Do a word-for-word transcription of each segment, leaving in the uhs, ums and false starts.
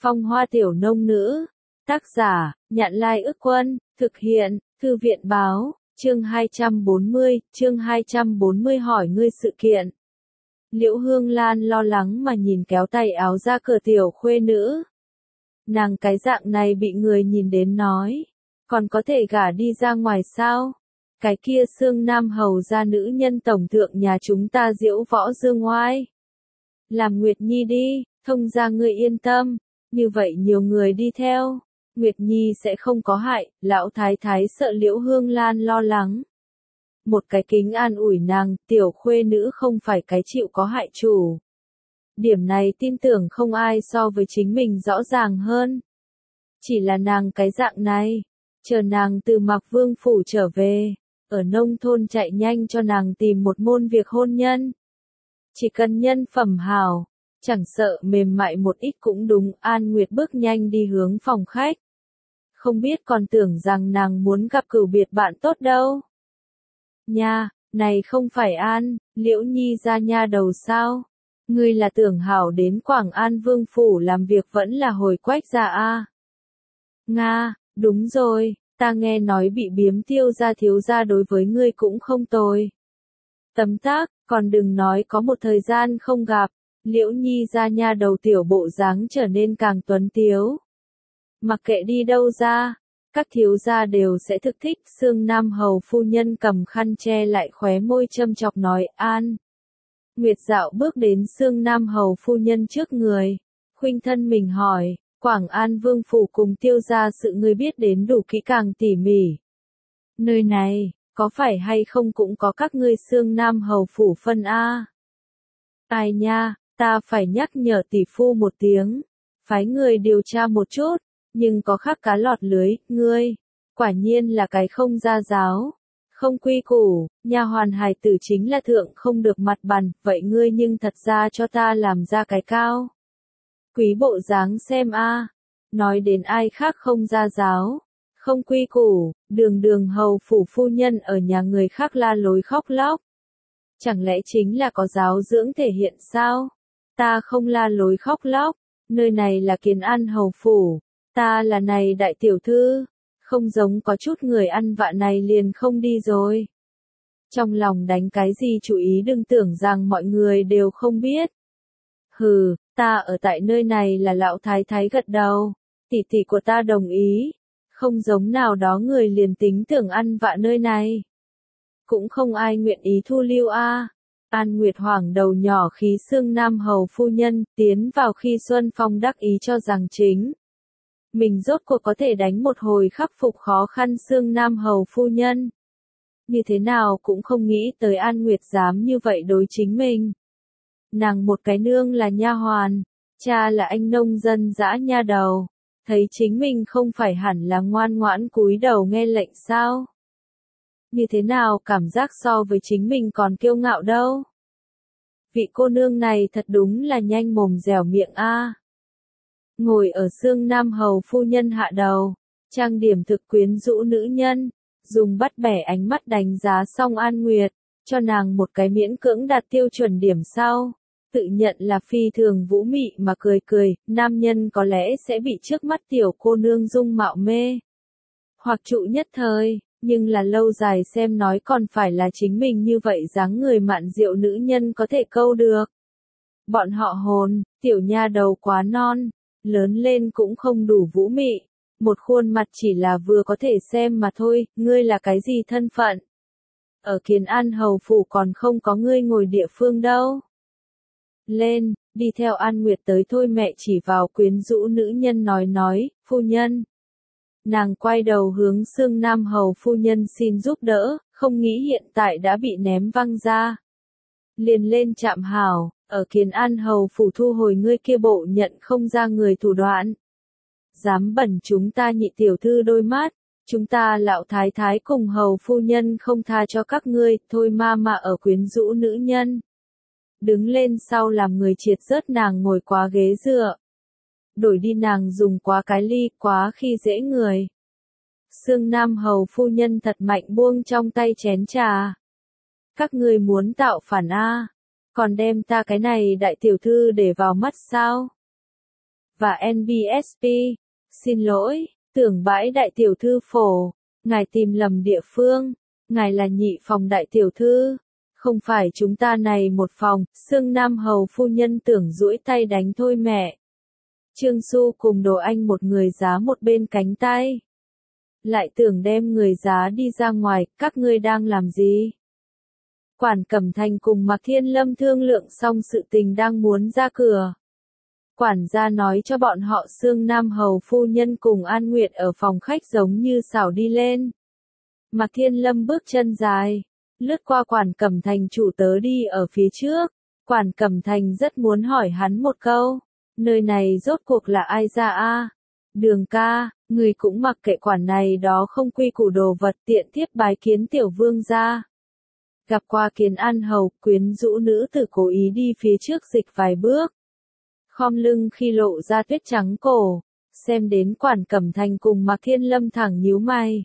Phong hoa tiểu nông nữ. Tác giả, Nhạn Lai Ức Quân, thực hiện, Thư viện Báo, chương hai trăm bốn mươi, chương hai trăm bốn mươi hỏi ngươi sự kiện. Liễu Hương Lan lo lắng mà nhìn kéo tay áo ra cửa tiểu khuê nữ. Nàng cái dạng này bị người nhìn đến nói, còn có thể gả đi ra ngoài sao? Cái kia Xương Nam hầu gia nữ nhân tổng thượng nhà chúng ta diễu võ dương oai. Làm Nguyệt Nhi đi, thông gia ngươi yên tâm, như vậy nhiều người đi theo, Nguyệt Nhi sẽ không có hại, lão thái thái sợ Liễu Hương Lan lo lắng. Một cái kính an ủi nàng, tiểu khuê nữ không phải cái chịu có hại chủ. Điểm này tin tưởng không ai so với chính mình rõ ràng hơn. Chỉ là nàng cái dạng này, chờ nàng từ Mạc Vương phủ trở về, ở nông thôn chạy nhanh cho nàng tìm một môn việc hôn nhân. Chỉ cần nhân phẩm hảo, chẳng sợ mềm mại một ít cũng đúng. An Nguyệt bước nhanh đi hướng phòng khách. Không biết còn tưởng rằng nàng muốn gặp cửu biệt bạn tốt đâu. Nha, này không phải An, Liễu Nhi ra nha đầu sao? Ngươi là tưởng hảo đến Quảng An Vương phủ làm việc vẫn là hồi Quách gia a? Nga, đúng rồi, ta nghe nói bị biếm Tiêu gia thiếu gia đối với ngươi cũng không tồi. Tấm tắc, còn đừng nói có một thời gian không gặp, Liễu Nhi ra nha đầu tiểu bộ dáng trở nên càng tuấn tiếu. Mặc kệ đi đâu ra, các thiếu gia đều sẽ thực thích. Xương Nam hầu phu nhân cầm khăn che lại khóe môi châm chọc nói. An Nguyệt dạo bước đến Xương Nam hầu phu nhân trước người, khuynh thân mình hỏi, Quảng An Vương phủ cùng Tiêu gia sự ngươi biết đến đủ kỹ càng tỉ mỉ. Nơi này, có phải hay không cũng có các ngươi Xương Nam hầu phủ phân a? Ai nha, ta phải nhắc nhở tỷ phu một tiếng, phái người điều tra một chút, nhưng có khác cá lọt lưới. Ngươi, quả nhiên là cái không gia giáo, không quy củ, nha hoàn hài tử chính là thượng không được mặt bàn, vậy ngươi nhưng thật ra cho ta làm ra cái cao. Quý bộ dáng xem a, nói đến ai khác không gia giáo, không quy củ, đường đường hầu phủ phu nhân ở nhà người khác la lối khóc lóc. Chẳng lẽ chính là có giáo dưỡng thể hiện sao? Ta không la lối khóc lóc, nơi này là Kiến An hầu phủ, ta là này đại tiểu thư, không giống có chút người ăn vạ này liền không đi rồi. Trong lòng đánh cái gì chú ý đừng tưởng rằng mọi người đều không biết. Hừ, ta ở tại nơi này là lão thái thái gật đầu, tỷ tỷ của ta đồng ý, không giống nào đó người liền tính tưởng ăn vạ nơi này. Cũng không ai nguyện ý thu lưu a. An Nguyệt hoảng đầu nhỏ khí Xương Nam hầu phu nhân, tiến vào khi Xuân Phong đắc ý cho rằng chính mình rốt cuộc có thể đánh một hồi khắc phục khó khăn Xương Nam hầu phu nhân. Như thế nào cũng không nghĩ tới An Nguyệt dám như vậy đối chính mình. Nàng một cái nương là nha hoàn, cha là anh nông dân dã nha đầu, thấy chính mình không phải hẳn là ngoan ngoãn cúi đầu nghe lệnh sao? Như thế nào cảm giác so với chính mình còn kiêu ngạo đâu? Vị cô nương này thật đúng là nhanh mồm dẻo miệng a. Ngồi ở Xương Nam hầu phu nhân hạ đầu, trang điểm thực quyến rũ nữ nhân, dùng bắt bẻ ánh mắt đánh giá xong An Nguyệt, cho nàng một cái miễn cưỡng đạt tiêu chuẩn điểm sau, tự nhận là phi thường vũ mị mà cười cười. Nam nhân có lẽ sẽ bị trước mắt tiểu cô nương dung mạo mê hoặc trụ nhất thời, nhưng là lâu dài xem nói còn phải là chính mình như vậy dáng người mạn diệu nữ nhân có thể câu được. Bọn họ hồn, tiểu nha đầu quá non, lớn lên cũng không đủ vũ mị, một khuôn mặt chỉ là vừa có thể xem mà thôi. Ngươi là cái gì thân phận? Ở Kiến An hầu phủ còn không có ngươi ngồi địa phương đâu. Lên, đi theo An Nguyệt tới thôi. Mẹ chỉ vào quyến rũ nữ nhân nói nói, phu nhân. Nàng quay đầu hướng Xương Nam hầu phu nhân xin giúp đỡ, không nghĩ hiện tại đã bị ném văng ra. Liền lên chạm hảo, ở Kiến An hầu phủ thu hồi ngươi kia bộ nhận không ra người thủ đoạn. Dám bẩn chúng ta nhị tiểu thư đôi mắt, chúng ta lão thái thái cùng hầu phu nhân không tha cho các ngươi. Thôi ma mà ở quyến rũ nữ nhân. Đứng lên sau làm người triệt rớt nàng ngồi quá ghế dựa. Đổi đi nàng dùng quá cái ly, quá khi dễ người. Xương Nam hầu phu nhân thật mạnh buông trong tay chén trà. Các ngươi muốn tạo phản a, còn đem ta cái này đại tiểu thư để vào mắt sao? và en bê ét pê. Xin lỗi, tưởng bãi đại tiểu thư phổ, ngài tìm lầm địa phương, ngài là nhị phòng đại tiểu thư. Không phải chúng ta này một phòng, Sương Nam hầu phu nhân tưởng duỗi tay đánh thôi mẹ. Trương Xu cùng Đồ Anh một người giá một bên cánh tay. Lại tưởng đem người giá đi ra ngoài, các ngươi đang làm gì? Quản Cẩm Thành cùng Mạc Thiên Lâm thương lượng xong sự tình đang muốn ra cửa. Quản gia nói cho bọn họ Sương Nam hầu phu nhân cùng An Nguyệt ở phòng khách giống như xảo đi lên. Mạc Thiên Lâm bước chân dài, lướt qua Quản Cẩm Thành chủ tớ đi ở phía trước. Quản Cẩm Thành rất muốn hỏi hắn một câu, nơi này rốt cuộc là ai ra a? Đường ca, người cũng mặc kệ quản này đó không quy củ đồ vật, tiện tiếp bái kiến tiểu vương gia. Gặp qua Kiến An hầu, quyến rũ nữ tử cố ý đi phía trước dịch vài bước. Khom lưng khi lộ ra tuyết trắng cổ, xem đến Quản Cẩm Thành cùng Mạc Thiên Lâm thẳng nhíu mày.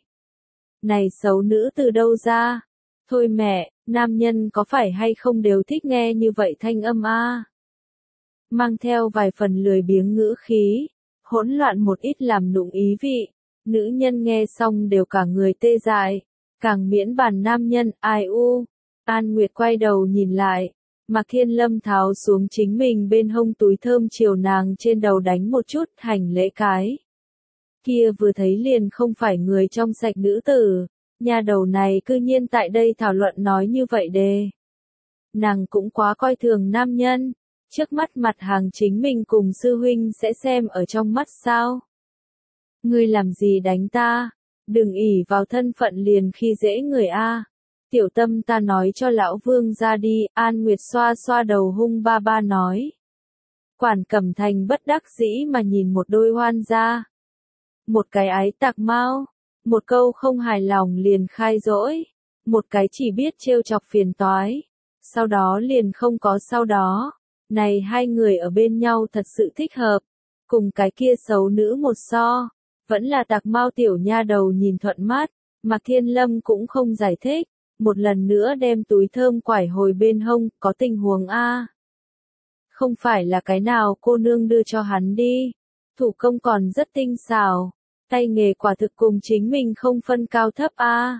Này xấu nữ từ đâu ra? Thôi mẹ, nam nhân có phải hay không đều thích nghe như vậy thanh âm a? Mang theo vài phần lười biếng ngữ khí, hỗn loạn một ít làm nụng ý vị. Nữ nhân nghe xong đều cả người tê dại, càng miễn bàn nam nhân, ai u. An Nguyệt quay đầu nhìn lại, Mạc Thiên Lâm tháo xuống chính mình bên hông túi thơm chiều nàng trên đầu đánh một chút, hành lễ cái. Kia vừa thấy liền không phải người trong sạch nữ tử, nhà đầu này cư nhiên tại đây thảo luận nói như vậy đề. Nàng cũng quá coi thường nam nhân, trước mắt mặt hàng chính mình cùng sư huynh sẽ xem ở trong mắt sao. Ngươi làm gì đánh ta, đừng ỷ vào thân phận liền khi dễ người a. Tiểu Tâm ta nói cho lão vương ra đi, An Nguyệt xoa xoa đầu hung ba ba nói. Quản Cẩm Thành bất đắc dĩ mà nhìn một đôi hoan gia. Một cái ái tạc mau, một câu không hài lòng liền khai dỗi, một cái chỉ biết trêu chọc phiền toái, sau đó liền không có sau đó. Này hai người ở bên nhau thật sự thích hợp, cùng cái kia xấu nữ một so, vẫn là tạc mau tiểu nha đầu nhìn thuận mắt, Mạc Thiên Lâm cũng không giải thích, một lần nữa đem túi thơm quải hồi bên hông, có tình huống a. Không phải là cái nào cô nương đưa cho hắn đi, thủ công còn rất tinh xảo, tay nghề quả thực cùng chính mình không phân cao thấp a.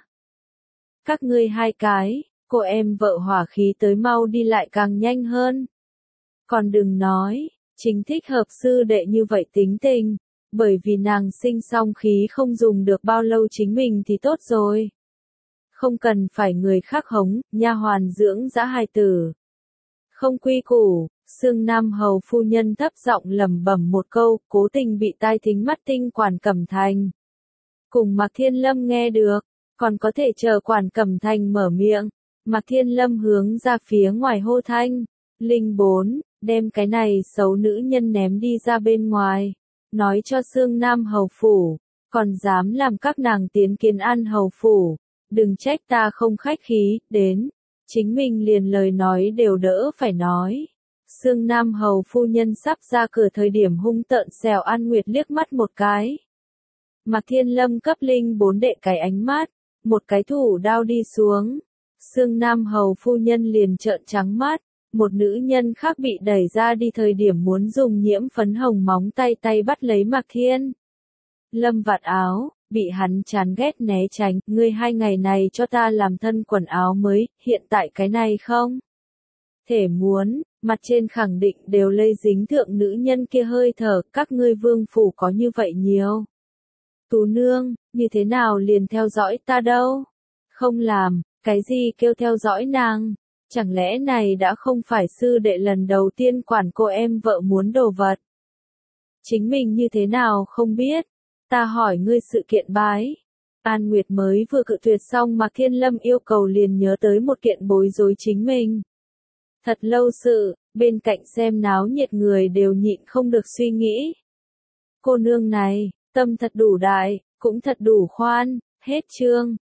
Các ngươi hai cái, cô em vợ hỏa khí tới mau đi lại càng nhanh hơn. Còn đừng nói, chính thích hợp sư đệ như vậy tính tình, bởi vì nàng sinh xong khí không dùng được bao lâu chính mình thì tốt rồi. Không cần phải người khác hống, nha hoàn dưỡng dã hài tử. Không quy củ, Sương Nam hầu phu nhân thấp giọng lẩm bẩm một câu, cố tình bị tai thính mắt tinh Quản Cẩm Thành. Cùng Mạc Thiên Lâm nghe được, còn có thể chờ Quản Cẩm Thành mở miệng. Mạc Thiên Lâm hướng ra phía ngoài hô thanh, linh bốn, đem cái này xấu nữ nhân ném đi ra bên ngoài, nói cho Sương Nam hầu phủ, còn dám làm các nàng tiến Kiến An hầu phủ, đừng trách ta không khách khí, đến, chính mình liền lời nói đều đỡ phải nói. Sương Nam hầu phu nhân sắp ra cửa thời điểm hung tợn xèo An Nguyệt liếc mắt một cái. Mạc Thiên Lâm cấp linh bốn đệ cái ánh mắt, một cái thủ đao đi xuống. Sương Nam hầu phu nhân liền trợn trắng mắt, một nữ nhân khác bị đẩy ra đi thời điểm muốn dùng nhiễm phấn hồng móng tay tay bắt lấy Mạc Thiên Lâm vạt áo, bị hắn chán ghét né tránh, ngươi hai ngày này cho ta làm thân quần áo mới, hiện tại cái này không? Thể muốn, mặt trên khẳng định đều lây dính thượng nữ nhân kia hơi thở, các ngươi vương phủ có như vậy nhiều. Tú nương, như thế nào liền theo dõi ta đâu? Không làm, cái gì kêu theo dõi nàng? Chẳng lẽ này đã không phải sư đệ lần đầu tiên quản cô em vợ muốn đồ vật? Chính mình như thế nào không biết? Ta hỏi ngươi sự kiện bái. An Nguyệt mới vừa cự tuyệt xong mà Thiên Lâm yêu cầu liền nhớ tới một kiện bối rối chính mình. Thật lâu sự, bên cạnh xem náo nhiệt người đều nhịn không được suy nghĩ. Cô nương này, tâm thật đủ đại, cũng thật đủ khoan, hết chương.